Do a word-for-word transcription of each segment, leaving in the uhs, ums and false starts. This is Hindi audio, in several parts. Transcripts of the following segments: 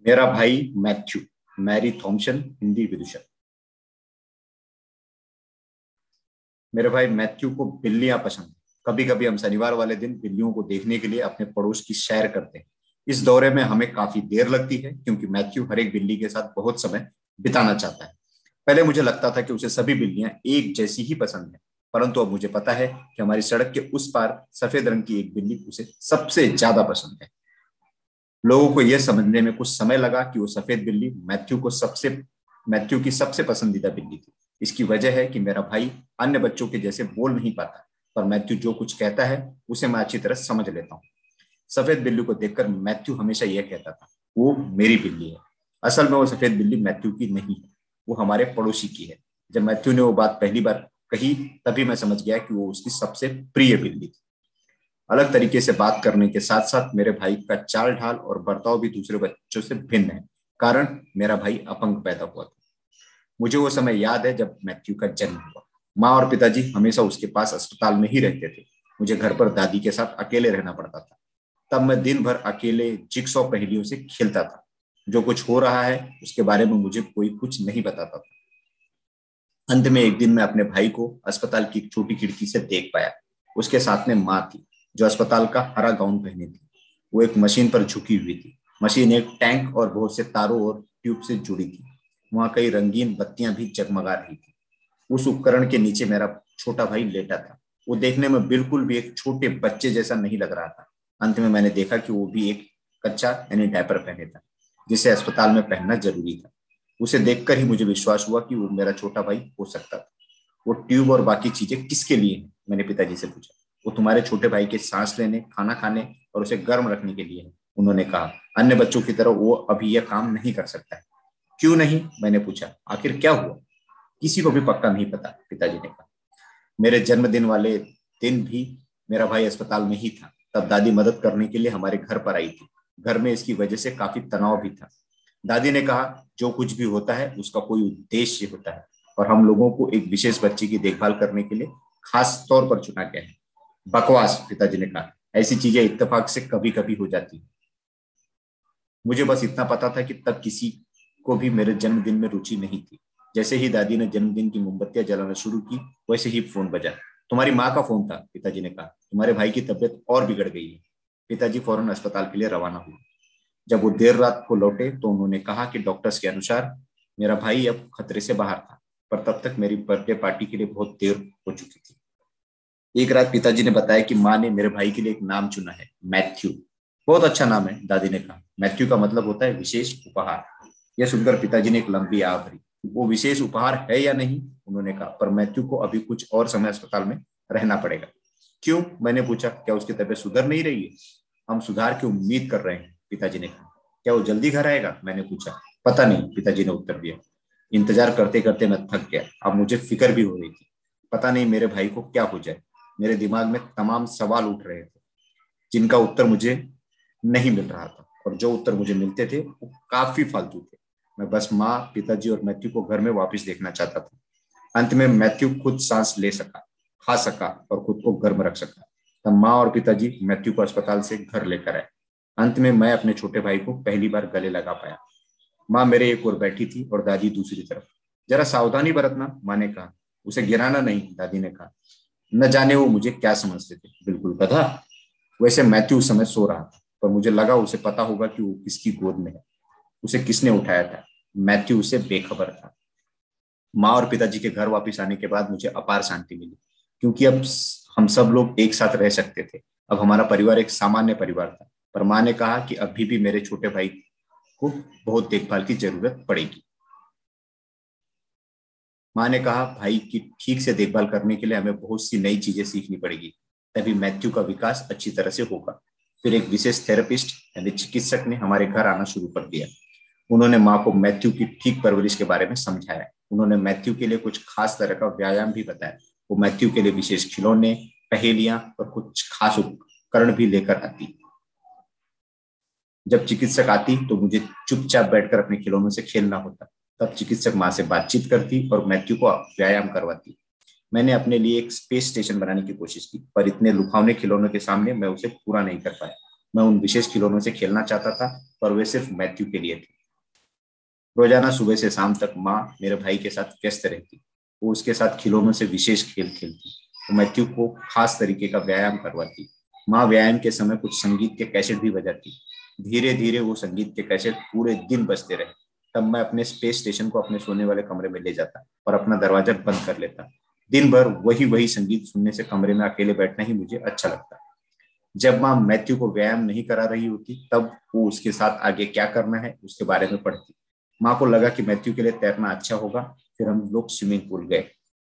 मेरा भाई मैथ्यू। मैरी थॉम्सन, हिंदी विदूषक। मेरे भाई मैथ्यू को बिल्लियां पसंद है। कभी कभी हम शनिवार वाले दिन बिल्लियों को देखने के लिए अपने पड़ोस की सैर करते हैं। इस दौरे में हमें काफी देर लगती है क्योंकि मैथ्यू हर एक बिल्ली के साथ बहुत समय बिताना चाहता है। पहले मुझे लगता था कि उसे सभी बिल्लियां एक जैसी ही पसंद है, परंतु अब मुझे पता है कि हमारी सड़क के उस पार सफेद रंग की एक बिल्ली उसे सबसे ज्यादा पसंद है। लोगों को यह समझने में कुछ समय लगा कि वो सफेद बिल्ली मैथ्यू को सबसे मैथ्यू की सबसे पसंदीदा बिल्ली थी। इसकी वजह है कि मेरा भाई अन्य बच्चों के जैसे बोल नहीं पाता, पर मैथ्यू जो कुछ कहता है उसे मैं अच्छी तरह समझ लेता हूँ। सफेद बिल्ली को देखकर मैथ्यू हमेशा यह कहता था, वो मेरी बिल्ली है। असल में वो सफेद बिल्ली मैथ्यू की नहीं है, वो हमारे पड़ोसी की है। जब मैथ्यू ने वो बात पहली बार कही, तभी मैं समझ गया कि वो उसकी सबसे प्रिय बिल्ली थी। अलग तरीके से बात करने के साथ साथ मेरे भाई का चाल ढाल और बर्ताव भी दूसरे बच्चों से भिन्न है, कारण मेरा भाई अपंग पैदा हुआ था। मुझे वो समय याद है जब मैथ्यू का जन्म हुआ। माँ और पिताजी हमेशा उसके पास अस्पताल में ही रहते थे। मुझे घर पर दादी के साथ अकेले रहना पड़ता था। तब मैं दिन भर अकेले जिक्सॉ पहेलियों से खेलता था। जो कुछ हो रहा है उसके बारे में मुझे कोई कुछ नहीं बताता था। अंत में एक दिन मैं अपने भाई को अस्पताल की एक छोटी खिड़की से देख पाया। उसके साथ में माँ थी, जो अस्पताल का हरा गाउन पहनी थी। वो एक मशीन पर झुकी हुई थी। मशीन एक टैंक और बहुत से तारों और ट्यूब से जुड़ी थी। वहां कई रंगीन बत्तियां भी जगमगा रही थी। उस उपकरण के नीचे मेरा छोटा भाई लेटा था। वो देखने में बिल्कुल भी एक छोटे बच्चे जैसा नहीं लग रहा था। अंत में मैंने देखा कि वो भी एक कच्चा यानी डायपर पहने था, जिसे अस्पताल में पहनना जरूरी था। उसे देखकर ही मुझे विश्वास हुआ कि वो मेरा छोटा भाई हो सकता था। वो ट्यूब और बाकी चीजें किसके लिए हैं? मैंने पिताजी से पूछा। वो तुम्हारे छोटे भाई के सांस लेने, खाना खाने और उसे गर्म रखने के लिए है, उन्होंने कहा। अन्य बच्चों की तरह वो अभी यह काम नहीं कर सकता है। क्यों नहीं? मैंने पूछा। आखिर क्या हुआ? किसी को भी पक्का नहीं पता, पिताजी ने कहा। मेरे जन्मदिन वाले दिन भी मेरा भाई अस्पताल में ही था। तब दादी मदद करने के लिए हमारे घर पर आई थी। घर में इसकी वजह से काफी तनाव भी था। दादी ने कहा, जो कुछ भी होता है उसका कोई उद्देश्य होता है, और हम लोगों को एक विशेष बच्चे की देखभाल करने के लिए खास तौर पर चुना गया है। बकवास, पिताजी ने कहा। ऐसी चीजें इत्तेफाक से कभी कभी हो जाती है। मुझे बस इतना पता था कि तब किसी को भी मेरे जन्मदिन में रुचि नहीं थी। जैसे ही दादी ने जन्मदिन की मोमबत्तियां जलाना शुरू की, वैसे ही फोन बजा। तुम्हारी माँ का फोन था, पिताजी ने कहा। तुम्हारे भाई की तबीयत और बिगड़ गई है। पिताजी फौरन अस्पताल के लिए रवाना हुए। जब वो देर रात को लौटे तो उन्होंने कहा कि डॉक्टर्स के अनुसार मेरा भाई अब खतरे से बाहर था, पर तब तक मेरी बर्थडे पार्टी के लिए बहुत देर हो चुकी थी। एक रात पिताजी ने बताया कि माँ ने मेरे भाई के लिए एक नाम चुना है, मैथ्यू। बहुत अच्छा नाम है, दादी ने कहा। मैथ्यू का मतलब होता है विशेष उपहार। यह सुनकर पिताजी ने एक लंबी आह भरी। वो विशेष उपहार है या नहीं, उन्होंने कहा, पर मैथ्यू को अभी कुछ और समय अस्पताल में रहना पड़ेगा। क्यों? मैंने पूछा। क्या उसकी तबीयत सुधर नहीं रही है? हम सुधार की उम्मीद कर रहे हैं, पिताजी ने कहा। क्या वो जल्दी घर आएगा? मैंने पूछा। पता नहीं, पिताजी ने उत्तर दिया। इंतजार करते करते मैं थक गया। अब मुझे फिक्र भी हो रही थी। पता नहीं मेरे भाई को क्या हो जाए। मेरे दिमाग में तमाम सवाल उठ रहे थे, जिनका उत्तर मुझे नहीं मिल रहा था, और जो उत्तर मुझे मिलते थे वो काफी फालतू थे। मैं बस माँ, पिताजी और मैथ्यू को घर में वापस देखना चाहता था। अंत में मैथ्यू खुद सांस ले सका, खा सका और खुद को गर्म रख सका। तब माँ और पिताजी मैथ्यू को अस्पताल से घर लेकर आए। अंत में मैं अपने छोटे भाई को पहली बार गले लगा पाया। माँ मेरे एक ओर बैठी थी और दादी दूसरी तरफ। जरा सावधानी बरतना, माँ ने कहा। उसे गिराना नहीं, दादी ने कहा। न जाने वो मुझे क्या समझते थे, बिल्कुल गधा। वैसे मैथ्यू उस समय सो रहा था, पर मुझे लगा उसे पता होगा कि वो किसकी गोद में है, उसे किसने उठाया था। मैथ्यू उसे बेखबर था। माँ और पिताजी के घर वापस आने के बाद मुझे अपार शांति मिली, क्योंकि अब हम सब लोग एक साथ रह सकते थे। अब हमारा परिवार एक सामान्य परिवार था। पर माँ ने कहा कि अभी भी मेरे छोटे भाई को बहुत देखभाल की जरूरत पड़ेगी। माँ ने कहा, भाई की ठीक से देखभाल करने के लिए हमें बहुत सी नई चीजें सीखनी पड़ेगी, तभी मैथ्यू का विकास अच्छी तरह से होगा। फिर एक विशेष थेरेपिस्ट यानी चिकित्सक ने हमारे घर आना शुरू कर दिया। उन्होंने माँ को मैथ्यू की ठीक परवरिश के बारे में समझाया। उन्होंने मैथ्यू के लिए कुछ खास तरह का व्यायाम भी बताया। वो मैथ्यू के लिए विशेष खिलौने, पहेलियां और कुछ खास उपकरण भी लेकर आती। जब चिकित्सक आती तो मुझे चुपचाप बैठकर अपने खिलौनों से खेलना होता। तब चिकित्सक माँ से बातचीत करती और मैथ्यू को व्यायाम करवाती। मैंने अपने लिए एक स्पेस स्टेशन बनाने की कोशिश की, पर इतने लुभावने खिलौनों के सामने मैं उसे पूरा नहीं कर पाया। मैं उन विशेष खिलौनों से खेलना चाहता था, पर वे सिर्फ मैथ्यू के लिए थे। रोजाना सुबह से शाम तक माँ मेरे भाई के साथ व्यस्त रहती। वो उसके साथ खिलौनों से विशेष खेल खेलती। वो मैथ्यू को खास तरीके का व्यायाम करवाती। माँ व्यायाम के समय कुछ संगीत के कैसेट भी बजाती। धीरे धीरे वो संगीत के कैसेट पूरे दिन बजते रहे। तब मैं अपने स्पेस स्टेशन को अपने सोने वाले कमरे में ले जाता और अपना दरवाजा बंद कर लेता। दिन भर वही वही संगीत सुनने से कमरे में अकेले बैठना ही मुझे अच्छा लगता। जब माँ मैथ्यू को व्यायाम नहीं करा रही होती, तब वो उसके साथ आगे क्या करना है उसके बारे में पढ़ती। माँ को लगा कि मैथ्यू के लिए तैरना अच्छा होगा। फिर हम लोग स्विमिंग पूल गए।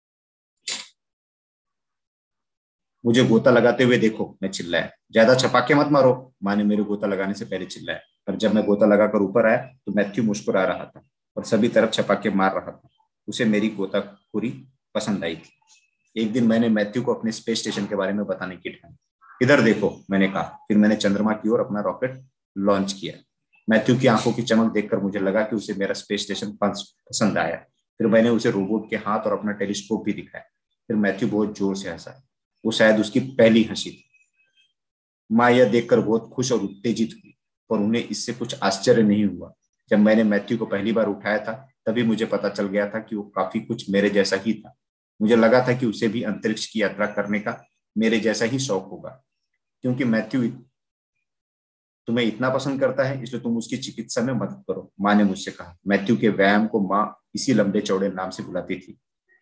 मुझे गोता लगाते हुए देखो, मैं चिल्लाया। ज्यादा छपाके मत मारो, माँ ने मेरे गोता लगाने से पहले चिल्लाया। पर जब मैं गोता लगाकर ऊपर आया तो मैथ्यू मुस्कुरा रहा था और सभी तरफ छपाके मार रहा था। उसे मेरी गोताखोरी पसंद आई थी। एक दिन मैंने मैथ्यू को अपने स्पेस स्टेशन के बारे में बताने की ठानी। इधर देखो, मैंने कहा। फिर मैंने चंद्रमा की ओर अपना रॉकेट लॉन्च किया। मैथ्यू की आंखों की चमक देखकर मुझे लगा कि उसे मेरा स्पेस स्टेशन पसंद आया। फिर मैंने उसे रोबोट के हाथ और अपना टेलीस्कोप भी दिखाया। फिर मैथ्यू बहुत जोर से हंसा। वो शायद उसकी पहली हंसी थी। माँ यह देखकर बहुत खुश और उत्तेजित हुई, पर उन्हें इससे कुछ आश्चर्य नहीं हुआ। जब मैंने मैथ्यू को पहली बार उठाया था, तभी मुझे पता चल गया था कि वो काफी कुछ मेरे जैसा ही था। मुझे लगा था कि उसे भी अंतरिक्ष की यात्रा करने का मेरे जैसा ही शौक होगा। क्योंकि मैथ्यू तुम्हें इतना पसंद करता है, इसलिए तुम उसकी चिकित्सा में मदद करो, माँ ने मुझसे कहा। मैथ्यू के व्यायाम को माँ इसी लंबे चौड़े नाम से बुलाती थी।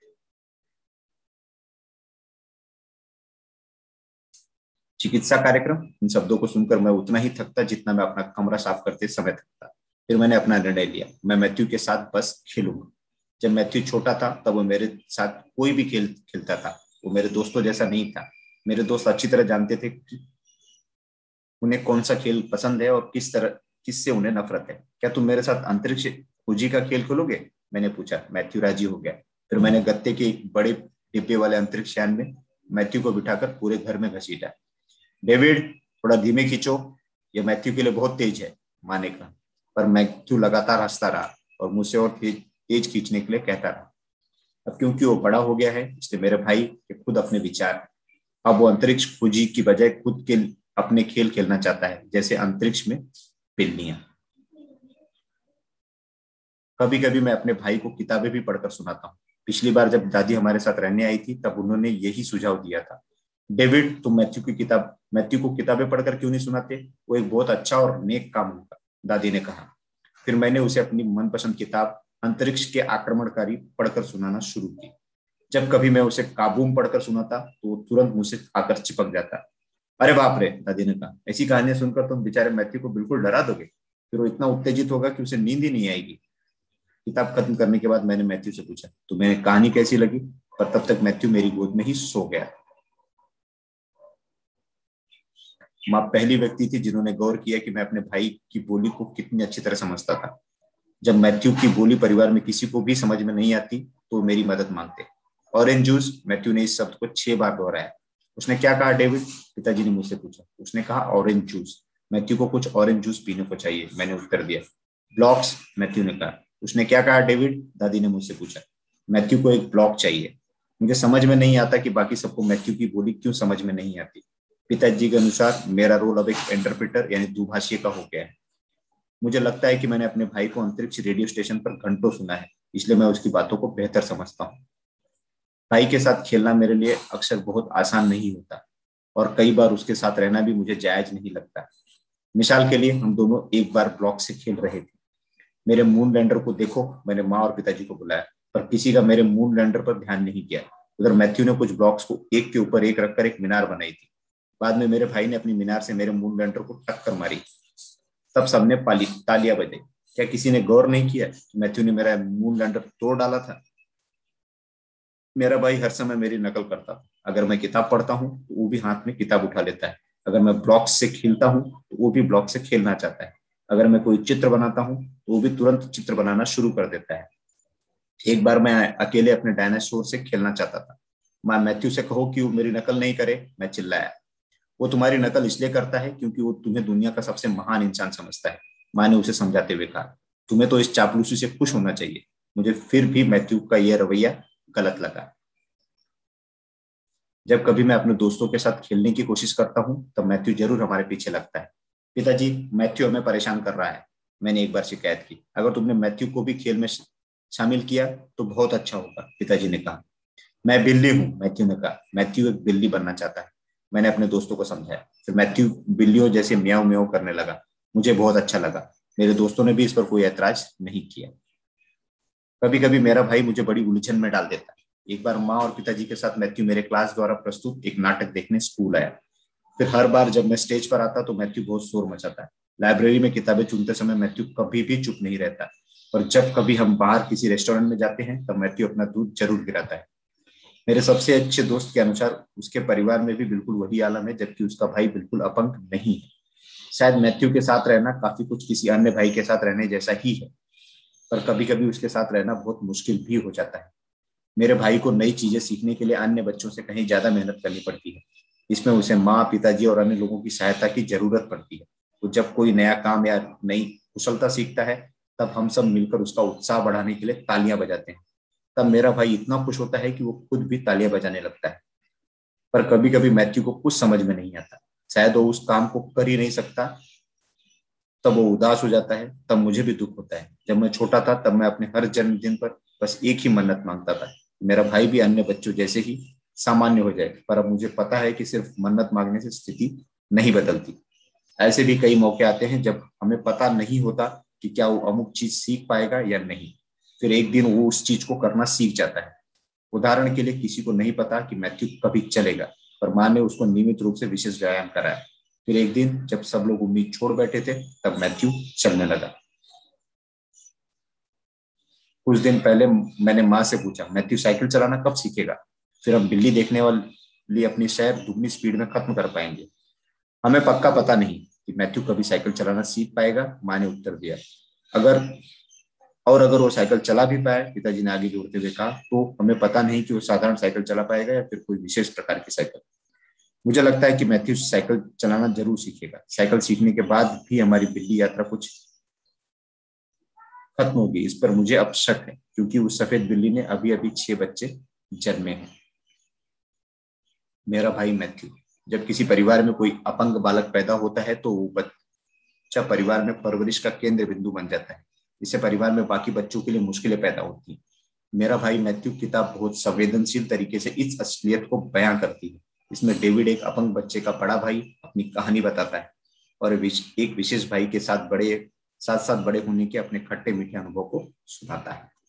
चिकित्सा कार्यक्रम। इन शब्दों को सुनकर मैं उतना ही थकता जितना मैं अपना कमरा साफ करते समय थकता। फिर मैंने अपना निर्णय लिया, मैं मैथ्यू के साथ बस खेलूंगा। जब मैथ्यू छोटा था तब वो मेरे साथ कोई भी खेल खेलता था। वो मेरे दोस्तों जैसा नहीं था। मेरे दोस्त अच्छी तरह जानते थे कि उन्हें कौन सा खेल पसंद है और किस तरह किससे उन्हें नफरत है। क्या तुम मेरे साथ अंतरिक्ष खोजी का खेल खेलोगे, मैंने पूछा। मैथ्यू राजी हो गया। फिर मैंने गत्ते के एक बड़े डिब्बे वाले अंतरिक्ष यान में मैथ्यू को बिठाकर पूरे घर में घसीटा। डेविड, थोड़ा धीमे खींचो, यह मैथ्यू के लिए बहुत तेज है, माँ ने कहा। पर मैथ्यू लगातार हंसता रहा और मुझसे और तेज तेज खींचने के लिए कहता रहा। अब क्योंकि वो बड़ा हो गया है, इसलिए मेरे भाई के खुद अपने विचार हैं। अब वो अंतरिक्ष खोजी की बजाय खुद के अपने खेल खेलना चाहता है, जैसे अंतरिक्ष में बिल्लियां। कभी कभी मैं अपने भाई को किताबें भी पढ़कर सुनाता हूँ। पिछली बार जब दादी हमारे साथ रहने आई थी, तब उन्होंने यही सुझाव दिया था। डेविड, तुम मैथ्यू की किताब मैथ्यू को किताबें पढ़कर क्यों नहीं सुनाते? वो एक बहुत अच्छा और नेक काम होगा, दादी ने कहा। फिर मैंने उसे अपनी मनपसंद किताब अंतरिक्ष के आक्रमणकारी पढ़कर सुनाना शुरू की। जब कभी मैं उसे काबूम पढ़कर सुनाता तो वो तुरंत मुझसे आकर चिपक जाता। अरे बाप रे, दादी ने कहा, ऐसी कहानियां सुनकर तुम बेचारे मैथ्यू को बिल्कुल डरा दोगे। फिर वो इतना उत्तेजित होगा कि उसे नींद ही नहीं आएगी। किताब खत्म करने के बाद मैंने मैथ्यू से पूछा, तुम्हें कहानी कैसी लगी? पर तब तक मैथ्यू मेरी गोद में ही सो गया। माँ पहली व्यक्ति थी जिन्होंने गौर किया कि मैं अपने भाई की बोली को कितनी अच्छी तरह समझता था। जब मैथ्यू की बोली परिवार में किसी को भी समझ में नहीं आती तो मेरी मदद मांगते। ऑरेंज जूस, मैथ्यू ने इस शब्द को छह बार दोहराया। उसने क्या कहा, डेविड? पिताजी ने मुझसे पूछा। उसने कहा ऑरेंज जूस। मैथ्यू को कुछ ऑरेंज जूस पीने को चाहिए, मैंने उत्तर दिया। ब्लॉक्स, मैथ्यू ने कहा। उसने क्या कहा, डेविड? दादी ने मुझसे पूछा। मैथ्यू को एक ब्लॉक चाहिए। मुझे समझ में नहीं आता कि बाकी सबको मैथ्यू की बोली क्यों समझ में नहीं आती। पिताजी के अनुसार मेरा रोल अब एक इंटरप्रेटर यानी दुभाषी का हो गया है। मुझे लगता है कि मैंने अपने भाई को अंतरिक्ष रेडियो स्टेशन पर घंटों सुना है, इसलिए मैं उसकी बातों को बेहतर समझता हूँ। भाई के साथ खेलना मेरे लिए अक्सर बहुत आसान नहीं होता और कई बार उसके साथ रहना भी मुझे जायज नहीं लगता। मिसाल के लिए, हम दोनों एक बार ब्लॉक से खेल रहे थे। मेरे मून लैंडर को देखो, मैंने माँ और पिताजी को बुलाया, पर किसी का मेरे मून लैंडर पर ध्यान नहीं किया। उधर मैथ्यू ने कुछ ब्लॉक्स को एक के ऊपर एक रखकर एक मीनार बनाई थी। बाद में मेरे भाई ने अपनी मीनार से मेरे मून लैंडर को टक्कर मारी। तब सबने पाली तालियां बजाई। क्या किसी ने गौर नहीं किया कि मैथ्यू ने मेरा मून लैंडर तोड़ डाला था? मेरा भाई हर समय मेरी नकल करता था। अगर मैं किताब पढ़ता हूँ तो वो भी हाथ में किताब उठा लेता है। अगर मैं ब्लॉक से खेलता हूँ तो वो भी ब्लॉक से खेलना चाहता है। अगर मैं कोई चित्र बनाता हूँ तो वो भी तुरंत चित्र बनाना शुरू कर देता है। एक बार मैं अकेले अपने डायनासोर से खेलना चाहता था। मैं मैथ्यू से कहो कि वो मेरी नकल नहीं करे, मैं चिल्लाया। वो तुम्हारी नकल इसलिए करता है क्योंकि वो तुम्हें दुनिया का सबसे महान इंसान समझता है, माँ ने उसे समझाते हुए कहा। तुम्हें तो इस चापलूसी से खुश होना चाहिए। मुझे फिर भी मैथ्यू का यह रवैया गलत लगा। जब कभी मैं अपने दोस्तों के साथ खेलने की कोशिश करता हूँ तब मैथ्यू जरूर हमारे पीछे लगता है। पिताजी, मैथ्यू हमें परेशान कर रहा है, मैंने एक बार शिकायत की। अगर तुमने मैथ्यू को भी खेल में शामिल किया तो बहुत अच्छा होगा, पिताजी ने कहा। मैं बिल्ली हूँ, मैथ्यू ने कहा। मैथ्यू एक बिल्ली बनना चाहता है, मैंने अपने दोस्तों को समझाया। फिर मैथ्यू बिल्लियों जैसे म्याऊं म्याऊं करने लगा। मुझे बहुत अच्छा लगा। मेरे दोस्तों ने भी इस पर कोई ऐतराज नहीं किया। कभी कभी मेरा भाई मुझे बड़ी उलझन में डाल देता है। एक बार माँ और पिताजी के साथ मैथ्यू मेरे क्लास द्वारा प्रस्तुत एक नाटक देखने स्कूल आया। फिर हर बार जब मैं स्टेज पर आता तो मैथ्यू बहुत शोर मचाता है। लाइब्रेरी में किताबें चुनते समय मैथ्यू कभी भी चुप नहीं रहता। और जब कभी हम बाहर किसी रेस्टोरेंट में जाते हैं तब मैथ्यू अपना दूध जरूर गिराता है। मेरे सबसे अच्छे दोस्त के अनुसार उसके परिवार में भी बिल्कुल वही आलम है, जबकि उसका भाई बिल्कुल अपंग नहीं है। शायद मैथ्यू के साथ रहना काफी कुछ किसी अन्य भाई के साथ रहने जैसा ही है, पर कभी कभी उसके साथ रहना बहुत मुश्किल भी हो जाता है। मेरे भाई को नई चीजें सीखने के लिए अन्य बच्चों से कहीं ज्यादा मेहनत करनी पड़ती है। इसमें उसे माँ, पिताजी और अन्य लोगों की सहायता की जरूरत पड़ती है। तो जब कोई नया काम या नई कुशलता सीखता है तब हम सब मिलकर उसका उत्साह बढ़ाने के लिए तालियां बजाते हैं। तब मेरा भाई इतना खुश होता है कि वो खुद भी तालियां बजाने लगता है। पर कभी कभी मैथ्यू को कुछ समझ में नहीं आता। शायद वो उस काम को कर ही नहीं सकता, तब वो उदास हो जाता है। तब मुझे भी दुख होता है। जब मैं छोटा था तब मैं अपने हर जन्मदिन पर बस एक ही मन्नत मांगता था, मेरा भाई भी अन्य बच्चों जैसे ही सामान्य हो जाए। पर अब मुझे पता है कि सिर्फ मन्नत मांगने से स्थिति नहीं बदलती। ऐसे भी कई मौके आते हैं जब हमें पता नहीं होता कि क्या वो अमुक चीज सीख पाएगा या नहीं। फिर एक दिन वो उस चीज को करना सीख जाता है। उदाहरण के लिए, किसी को नहीं पता कि मैथ्यू कभी चलेगा, पर माँ ने उसको नियमित रूप से विशेष व्यायाम कराया। फिर एक दिन जब सब लोग उम्मीद छोड़ बैठे थे तब मैथ्यू चलने लगा। कुछ दिन पहले मैंने माँ से पूछा, मैथ्यू साइकिल चलाना कब सीखेगा? फिर हम बिल्ली देखने वाली अपनी सैर दुगनी स्पीड में खत्म कर पाएंगे। हमें पक्का पता नहीं कि मैथ्यू कभी साइकिल चलाना सीख पाएगा, माँ ने उत्तर दिया। अगर और अगर वो साइकिल चला भी पाए, पिताजी ने आगे जोड़ते हुए कहा, तो हमें पता नहीं कि वो साधारण साइकिल चला पाएगा या फिर कोई विशेष प्रकार की साइकिल। मुझे लगता है कि मैथ्यू साइकिल चलाना जरूर सीखेगा। साइकिल सीखने के बाद भी हमारी बिल्ली यात्रा कुछ खत्म होगी, इस पर मुझे अब शक है, क्योंकि उस सफेद बिल्ली ने अभी अभी छह बच्चे जन्मे हैं। मेरा भाई मैथ्यू। जब किसी परिवार में कोई अपंग बालक पैदा होता है तो वो बच्चा परिवार में परवरिश का केंद्र बिंदु बन जाता है। इससे परिवार में बाकी बच्चों के लिए मुश्किलें पैदा होती हैं। मेरा भाई मैथ्यू किताब बहुत संवेदनशील तरीके से इस असलियत को बयां करती है। इसमें डेविड एक अपंग बच्चे का बड़ा भाई अपनी कहानी बताता है और एक विशेष भाई के साथ बड़े साथ साथ बड़े होने के अपने खट्टे मीठे अनुभव को सुनाता है।